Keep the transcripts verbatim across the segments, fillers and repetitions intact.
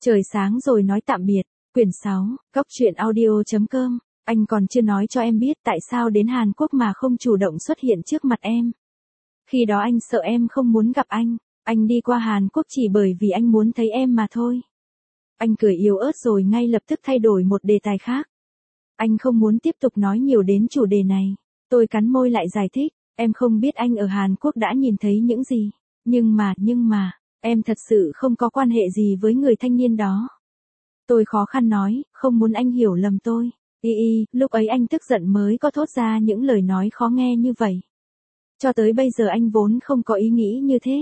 Trời sáng rồi nói tạm biệt. Quyển sáu, Góc truyện audio.com. Anh còn chưa nói cho em biết tại sao đến Hàn Quốc mà không chủ động xuất hiện trước mặt em. Khi đó anh sợ em không muốn gặp anh. Anh đi qua Hàn Quốc chỉ bởi vì anh muốn thấy em mà thôi. Anh cười yếu ớt rồi ngay lập tức thay đổi một đề tài khác. Anh không muốn tiếp tục nói nhiều đến chủ đề này. Tôi cắn môi lại giải thích. Em không biết anh ở Hàn Quốc đã nhìn thấy những gì. Nhưng mà, nhưng mà, em thật sự không có quan hệ gì với người thanh niên đó. Tôi khó khăn nói, không muốn anh hiểu lầm tôi. Y y, lúc ấy anh tức giận mới có thốt ra những lời nói khó nghe như vậy. Cho tới bây giờ anh vốn không có ý nghĩ như thế.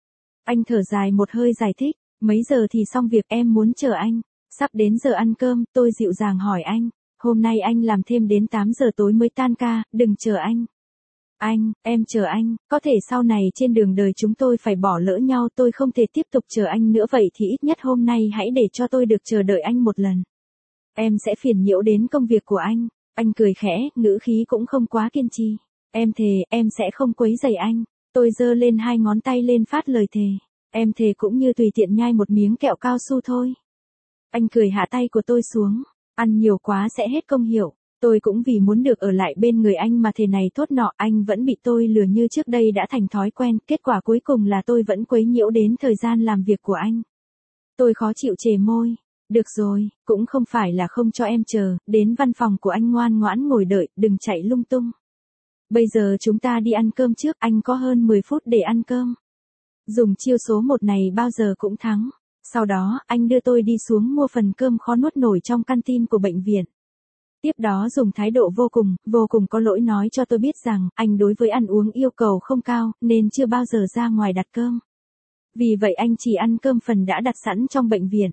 Anh thở dài một hơi giải thích, mấy giờ thì xong việc, em muốn chờ anh. Sắp đến giờ ăn cơm, tôi dịu dàng hỏi anh, hôm nay anh làm thêm đến tám giờ tối mới tan ca, đừng chờ anh. Anh, em chờ anh, có thể sau này trên đường đời chúng tôi phải bỏ lỡ nhau, tôi không thể tiếp tục chờ anh nữa, vậy thì ít nhất hôm nay hãy để cho tôi được chờ đợi anh một lần. Em sẽ phiền nhiễu đến công việc của anh. Anh cười khẽ, ngữ khí cũng không quá kiên trì. Em thề, em sẽ không quấy rầy anh. Tôi giơ lên hai ngón tay lên phát lời thề. Em thề cũng như tùy tiện nhai một miếng kẹo cao su thôi. Anh cười hạ tay của tôi xuống. Ăn nhiều quá sẽ hết công hiệu. Tôi cũng vì muốn được ở lại bên người anh mà thề này thốt nọ, anh vẫn bị tôi lừa như trước đây đã thành thói quen, kết quả cuối cùng là tôi vẫn quấy nhiễu đến thời gian làm việc của anh. Tôi khó chịu chề môi. Được rồi, cũng không phải là không cho em chờ, đến văn phòng của anh ngoan ngoãn ngồi đợi, đừng chạy lung tung. Bây giờ chúng ta đi ăn cơm trước, anh có hơn mười phút để ăn cơm. Dùng chiêu số một này bao giờ cũng thắng. Sau đó, anh đưa tôi đi xuống mua phần cơm khó nuốt nổi trong canteen của bệnh viện. Tiếp đó dùng thái độ vô cùng, vô cùng có lỗi nói cho tôi biết rằng, anh đối với ăn uống yêu cầu không cao, nên chưa bao giờ ra ngoài đặt cơm. Vì vậy anh chỉ ăn cơm phần đã đặt sẵn trong bệnh viện.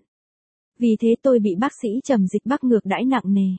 Vì thế tôi bị bác sĩ Trầm Dịch Bắc ngược đãi nặng nề.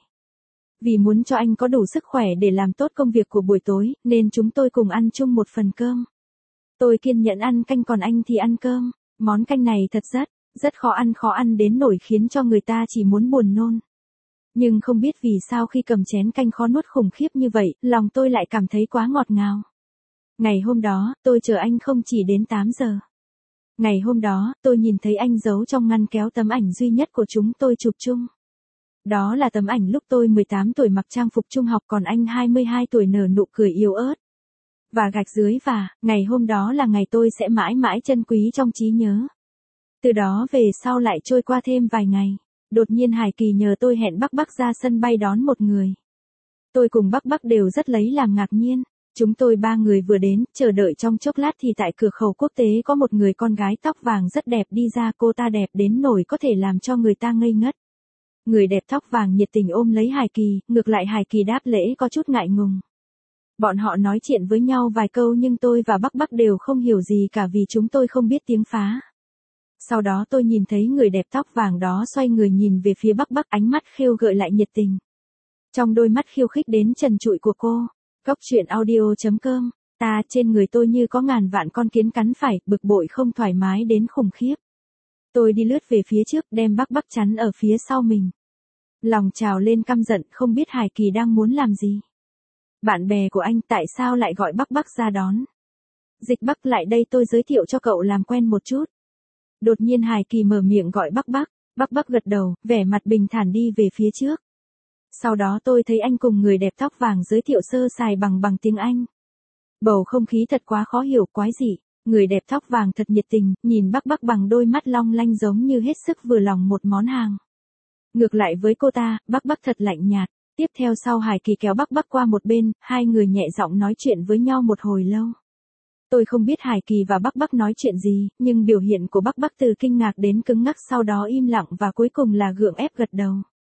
Vì muốn cho anh có đủ sức khỏe để làm tốt công việc của buổi tối, nên chúng tôi cùng ăn chung một phần cơm. Tôi kiên nhẫn ăn canh còn anh thì ăn cơm. Món canh này thật rất, rất khó ăn khó ăn đến nỗi khiến cho người ta chỉ muốn buồn nôn. Nhưng không biết vì sao khi cầm chén canh khó nuốt khủng khiếp như vậy, lòng tôi lại cảm thấy quá ngọt ngào. Ngày hôm đó, tôi chờ anh không chỉ đến tám giờ. Ngày hôm đó, tôi nhìn thấy anh giấu trong ngăn kéo tấm ảnh duy nhất của chúng tôi chụp chung. Đó là tấm ảnh lúc tôi mười tám tuổi mặc trang phục trung học còn anh hai mươi hai tuổi nở nụ cười yếu ớt. Và gạch dưới và, ngày hôm đó là ngày tôi sẽ mãi mãi trân quý trong trí nhớ. Từ đó về sau lại trôi qua thêm vài ngày. Đột nhiên Hải Kỳ nhờ tôi hẹn Bắc Bắc ra sân bay đón một người. Tôi cùng Bắc Bắc đều rất lấy làm ngạc nhiên. Chúng tôi ba người vừa đến, chờ đợi trong chốc lát thì tại cửa khẩu quốc tế có một người con gái tóc vàng rất đẹp đi ra, cô ta đẹp đến nỗi có thể làm cho người ta ngây ngất. Người đẹp tóc vàng nhiệt tình ôm lấy Hải Kỳ, ngược lại Hải Kỳ đáp lễ có chút ngại ngùng. Bọn họ nói chuyện với nhau vài câu nhưng tôi và Bắc Bắc đều không hiểu gì cả vì chúng tôi không biết tiếng phá. Sau đó tôi nhìn thấy người đẹp tóc vàng đó xoay người nhìn về phía Bắc Bắc, ánh mắt khêu gợi lại nhiệt tình. Trong đôi mắt khiêu khích đến trần trụi của cô. Góc truyện audio.com. Ta, trên người tôi như có ngàn vạn con kiến cắn phải, bực bội không thoải mái đến khủng khiếp. Tôi đi lướt về phía trước, đem Bắc Bắc chắn ở phía sau mình. Lòng trào lên căm giận, không biết Hải Kỳ đang muốn làm gì. Bạn bè của anh tại sao lại gọi Bắc Bắc ra đón? Dịch Bắc lại đây, tôi giới thiệu cho cậu làm quen một chút. Đột nhiên Hải Kỳ mở miệng gọi Bắc Bắc. Bắc Bắc gật đầu, vẻ mặt bình thản đi về phía trước. Sau đó tôi thấy anh cùng người đẹp tóc vàng giới thiệu sơ sài bằng bằng tiếng Anh. Bầu không khí thật quá khó hiểu, quái dị. Người đẹp tóc vàng thật nhiệt tình, nhìn Bắc Bắc bằng đôi mắt long lanh giống như hết sức vừa lòng một món hàng. Ngược lại với cô ta, Bắc Bắc thật lạnh nhạt. Tiếp theo sau Hải Kỳ kéo Bắc Bắc qua một bên, hai người nhẹ giọng nói chuyện với nhau một hồi lâu. Tôi không biết Hải Kỳ và Bắc Bắc nói chuyện gì, nhưng biểu hiện của Bắc Bắc từ kinh ngạc đến cứng ngắc, sau đó im lặng và cuối cùng là gượng ép gật đầu.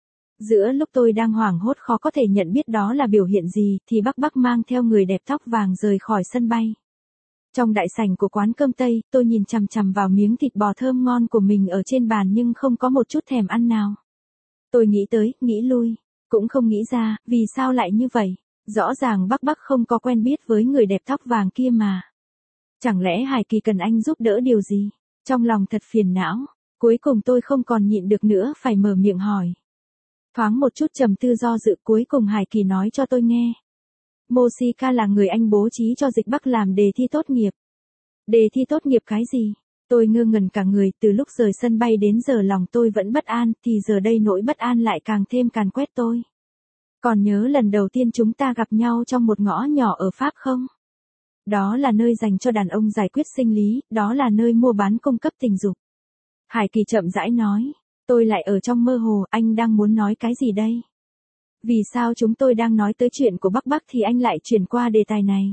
Giữa lúc tôi đang hoảng hốt khó có thể nhận biết đó là biểu hiện gì, thì Bắc Bắc mang theo người đẹp tóc vàng rời khỏi sân bay. Trong đại sảnh của quán cơm Tây, tôi nhìn chằm chằm vào miếng thịt bò thơm ngon của mình ở trên bàn nhưng không có một chút thèm ăn nào. Tôi nghĩ tới, nghĩ lui, cũng không nghĩ ra, vì sao lại như vậy. Rõ ràng Bắc Bắc không có quen biết với người đẹp tóc vàng kia mà. Chẳng lẽ Hải Kỳ cần anh giúp đỡ điều gì? Trong lòng thật phiền não. Cuối cùng tôi không còn nhịn được nữa phải mở miệng hỏi. Thoáng một chút trầm tư do dự, cuối cùng Hải Kỳ nói cho tôi nghe. Moshika là người anh bố trí cho Dịch Bắc làm đề thi tốt nghiệp. Đề thi tốt nghiệp cái gì? Tôi ngơ ngẩn cả người, từ lúc rời sân bay đến giờ lòng tôi vẫn bất an, thì giờ đây nỗi bất an lại càng thêm càn quét tôi. Còn nhớ lần đầu tiên chúng ta gặp nhau trong một ngõ nhỏ ở Pháp không? Đó là nơi dành cho đàn ông giải quyết sinh lý, đó là nơi mua bán cung cấp tình dục. Hải Kỳ chậm rãi nói, tôi lại ở trong mơ hồ, anh đang muốn nói cái gì đây? Vì sao chúng tôi đang nói tới chuyện của Bắc Bắc thì anh lại chuyển qua đề tài này?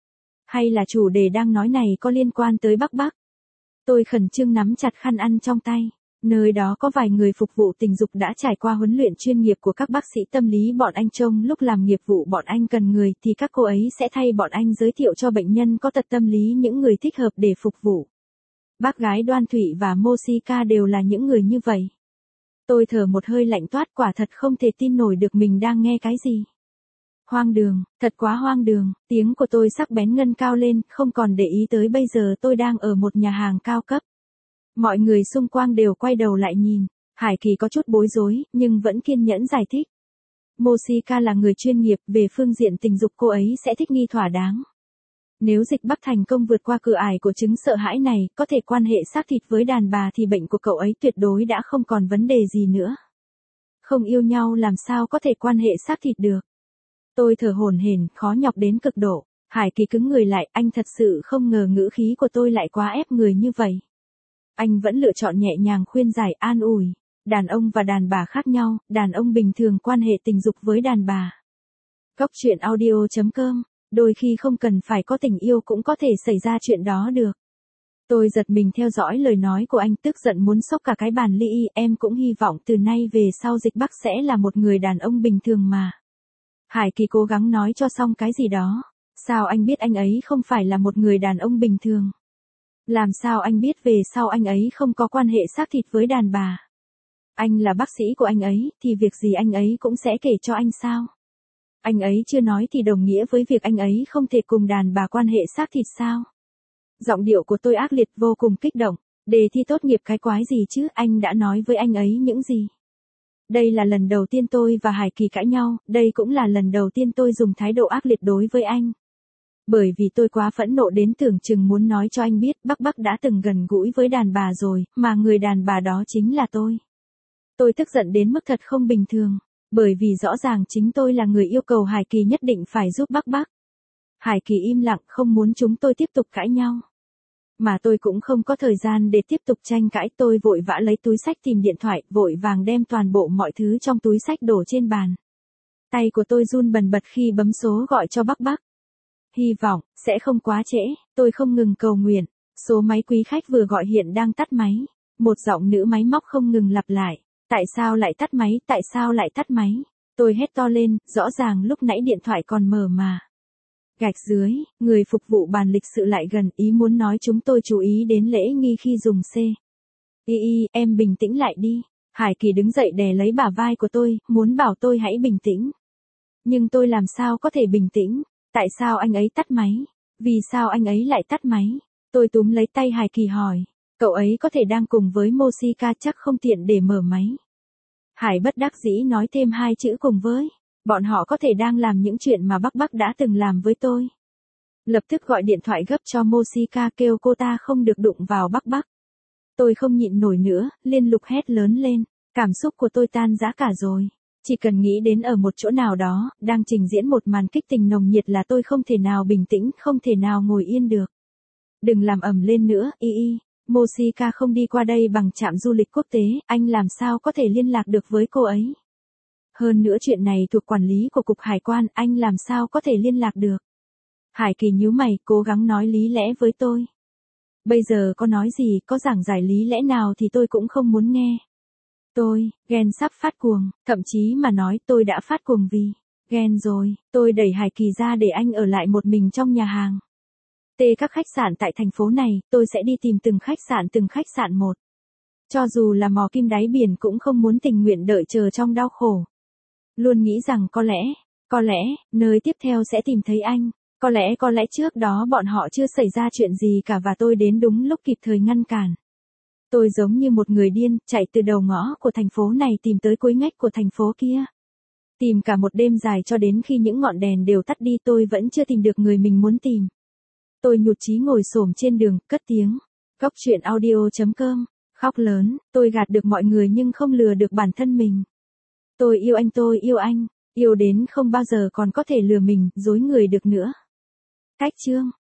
Hay là chủ đề đang nói này có liên quan tới Bắc Bắc? Tôi khẩn trương nắm chặt khăn ăn trong tay. Nơi đó có vài người phục vụ tình dục đã trải qua huấn luyện chuyên nghiệp của các bác sĩ tâm lý bọn anh trông lúc làm nghiệp vụ bọn anh cần người thì các cô ấy sẽ thay bọn anh giới thiệu cho bệnh nhân có tật tâm lý những người thích hợp để phục vụ. Bác gái Đoan Thụy và Mosika đều là những người như vậy. Tôi thở một hơi lạnh toát, quả thật không thể tin nổi được mình đang nghe cái gì. Hoang đường, thật quá hoang đường, tiếng của tôi sắc bén ngân cao lên, không còn để ý tới bây giờ tôi đang ở một nhà hàng cao cấp. Mọi người xung quanh đều quay đầu lại nhìn, Hải Kỳ có chút bối rối, nhưng vẫn kiên nhẫn giải thích. Mosika là người chuyên nghiệp, về phương diện tình dục cô ấy sẽ thích nghi thỏa đáng. Nếu Dịch Bắc thành công vượt qua cửa ải của chứng sợ hãi này, có thể quan hệ xác thịt với đàn bà thì bệnh của cậu ấy tuyệt đối đã không còn vấn đề gì nữa. Không yêu nhau làm sao có thể quan hệ xác thịt được. Tôi thở hổn hển, khó nhọc đến cực độ. Hải Kỳ cứng người lại, anh thật sự không ngờ ngữ khí của tôi lại quá ép người như vậy. Anh vẫn lựa chọn nhẹ nhàng khuyên giải an ủi. Đàn ông và đàn bà khác nhau, đàn ông bình thường quan hệ tình dục với đàn bà. Góc truyện audio chấm com, đôi khi không cần phải có tình yêu cũng có thể xảy ra chuyện đó được. Tôi giật mình theo dõi lời nói của anh, tức giận muốn xốc cả cái bàn ly y. Em cũng hy vọng từ nay về sau Dịch Bắc sẽ là một người đàn ông bình thường mà. Hải Kỳ cố gắng nói cho xong cái gì đó. Sao anh biết anh ấy không phải là một người đàn ông bình thường? Làm sao anh biết về sau anh ấy không có quan hệ xác thịt với đàn bà? Anh là bác sĩ của anh ấy, thì việc gì anh ấy cũng sẽ kể cho anh sao? Anh ấy chưa nói thì đồng nghĩa với việc anh ấy không thể cùng đàn bà quan hệ xác thịt sao? Giọng điệu của tôi ác liệt vô cùng kích động. Đề thi tốt nghiệp cái quái gì chứ, anh đã nói với anh ấy những gì? Đây là lần đầu tiên tôi và Hải Kỳ cãi nhau, đây cũng là lần đầu tiên tôi dùng thái độ ác liệt đối với anh. Bởi vì tôi quá phẫn nộ đến tưởng chừng muốn nói cho anh biết Bắc Bắc đã từng gần gũi với đàn bà rồi, mà người đàn bà đó chính là tôi. Tôi tức giận đến mức thật không bình thường, bởi vì rõ ràng chính tôi là người yêu cầu Hải Kỳ nhất định phải giúp Bắc Bắc. Hải Kỳ im lặng không muốn chúng tôi tiếp tục cãi nhau. Mà tôi cũng không có thời gian để tiếp tục tranh cãi, tôi vội vã lấy túi xách tìm điện thoại, vội vàng đem toàn bộ mọi thứ trong túi xách đổ trên bàn. Tay của tôi run bần bật khi bấm số gọi cho Bắc Bắc. Hy vọng, sẽ không quá trễ, tôi không ngừng cầu nguyện. Số máy quý khách vừa gọi hiện đang tắt máy. Một giọng nữ máy móc không ngừng lặp lại. Tại sao lại tắt máy, tại sao lại tắt máy? Tôi hét to lên, rõ ràng lúc nãy điện thoại còn mở mà. Gạch dưới, người phục vụ bàn lịch sự lại gần, ý muốn nói chúng tôi chú ý đến lễ nghi khi dùng C. Y y, em bình tĩnh lại đi. Hải Kỳ đứng dậy đè lấy bả vai của tôi, muốn bảo tôi hãy bình tĩnh. Nhưng tôi làm sao có thể bình tĩnh? Tại sao anh ấy tắt máy? Vì sao anh ấy lại tắt máy? Tôi túm lấy tay Hải Kỳ hỏi. Cậu ấy có thể đang cùng với Mosika, chắc không tiện để mở máy. Hải bất đắc dĩ nói thêm hai chữ cùng với. Bọn họ có thể đang làm những chuyện mà Bắc Bắc đã từng làm với tôi. Lập tức gọi điện thoại gấp cho Mosika kêu cô ta không được đụng vào Bắc Bắc. Tôi không nhịn nổi nữa, liên lục hét lớn lên. Cảm xúc của tôi tan rã cả rồi. Chỉ cần nghĩ đến ở một chỗ nào đó, đang trình diễn một màn kích tình nồng nhiệt là tôi không thể nào bình tĩnh, không thể nào ngồi yên được. Đừng làm ầm lên nữa, y y. Mosika không đi qua đây bằng trạm du lịch quốc tế, anh làm sao có thể liên lạc được với cô ấy? Hơn nữa chuyện này thuộc quản lý của Cục Hải quan, anh làm sao có thể liên lạc được? Hải Kỳ nhíu mày, cố gắng nói lý lẽ với tôi. Bây giờ có nói gì, có giảng giải lý lẽ nào thì tôi cũng không muốn nghe. Tôi, ghen sắp phát cuồng, thậm chí mà nói tôi đã phát cuồng vì, ghen rồi, tôi đẩy Hải Kỳ ra để anh ở lại một mình trong nhà hàng. Tê các khách sạn tại thành phố này, tôi sẽ đi tìm từng khách sạn từng khách sạn một. Cho dù là mò kim đáy biển cũng không muốn tình nguyện đợi chờ trong đau khổ. Luôn nghĩ rằng có lẽ, có lẽ, nơi tiếp theo sẽ tìm thấy anh. Có lẽ có lẽ trước đó bọn họ chưa xảy ra chuyện gì cả và tôi đến đúng lúc kịp thời ngăn cản. Tôi giống như một người điên, chạy từ đầu ngõ của thành phố này tìm tới cuối ngách của thành phố kia. Tìm cả một đêm dài cho đến khi những ngọn đèn đều tắt đi tôi vẫn chưa tìm được người mình muốn tìm. Tôi nhụt chí ngồi xổm trên đường, cất tiếng. Cóc truyện audio chấm com. Khóc lớn, tôi gạt được mọi người nhưng không lừa được bản thân mình. Tôi yêu anh, tôi yêu anh, yêu đến không bao giờ còn có thể lừa mình, dối người được nữa. Cách chương